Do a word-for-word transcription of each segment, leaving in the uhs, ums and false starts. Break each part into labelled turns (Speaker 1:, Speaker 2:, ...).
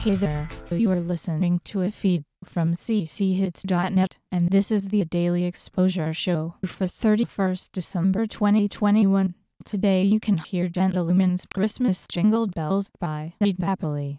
Speaker 1: Hey there, you are listening to a feed from c c hits dot net, and this is the Daily Exposure Show for thirty-first December twenty twenty-one. Today you can hear Gentleman's Christmas Jingle Bells by Ed Napoli.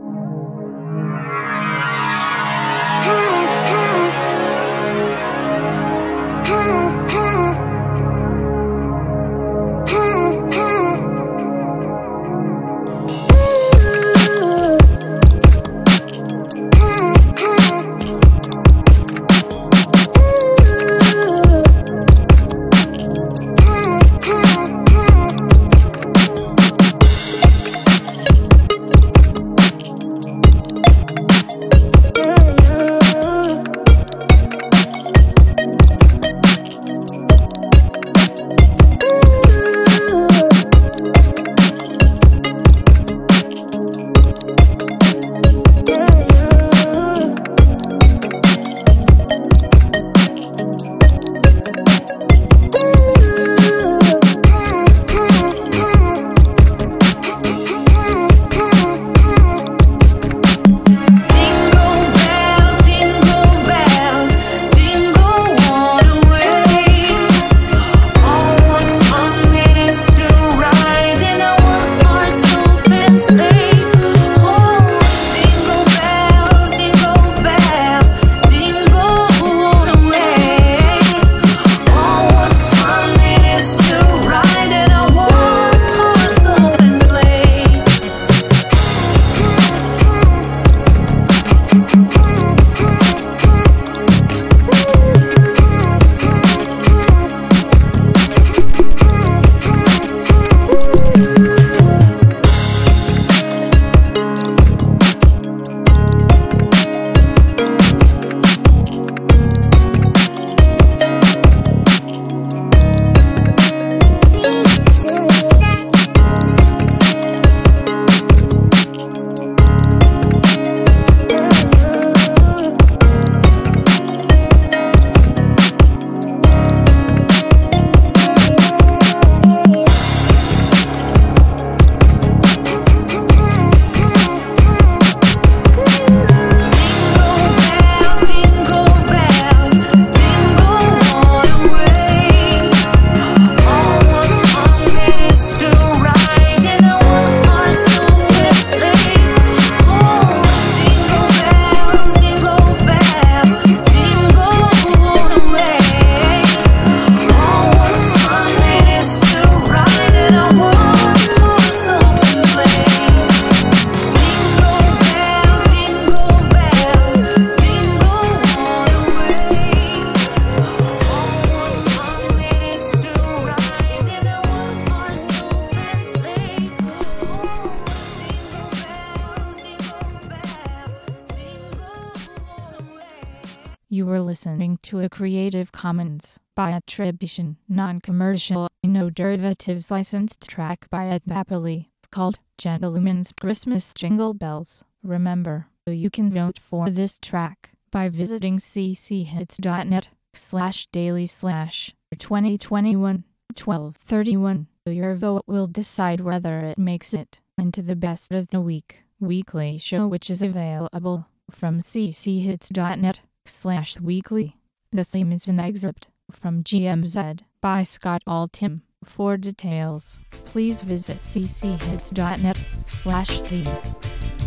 Speaker 1: You were listening to a Creative Commons by attribution, non-commercial, no derivatives licensed track by Ed Napoli, called Gentleman's Christmas Jingle Bells. Remember, you can vote for this track by visiting c c hits dot net slash daily slash twenty twenty-one twelve thirty-one. Your vote will decide whether it makes it into the Best of the Week weekly show, which is available from c c hits dot net slash weekly. The theme is an excerpt from G M Z by Scott Altham. For details, please visit c c hits dot net slash theme.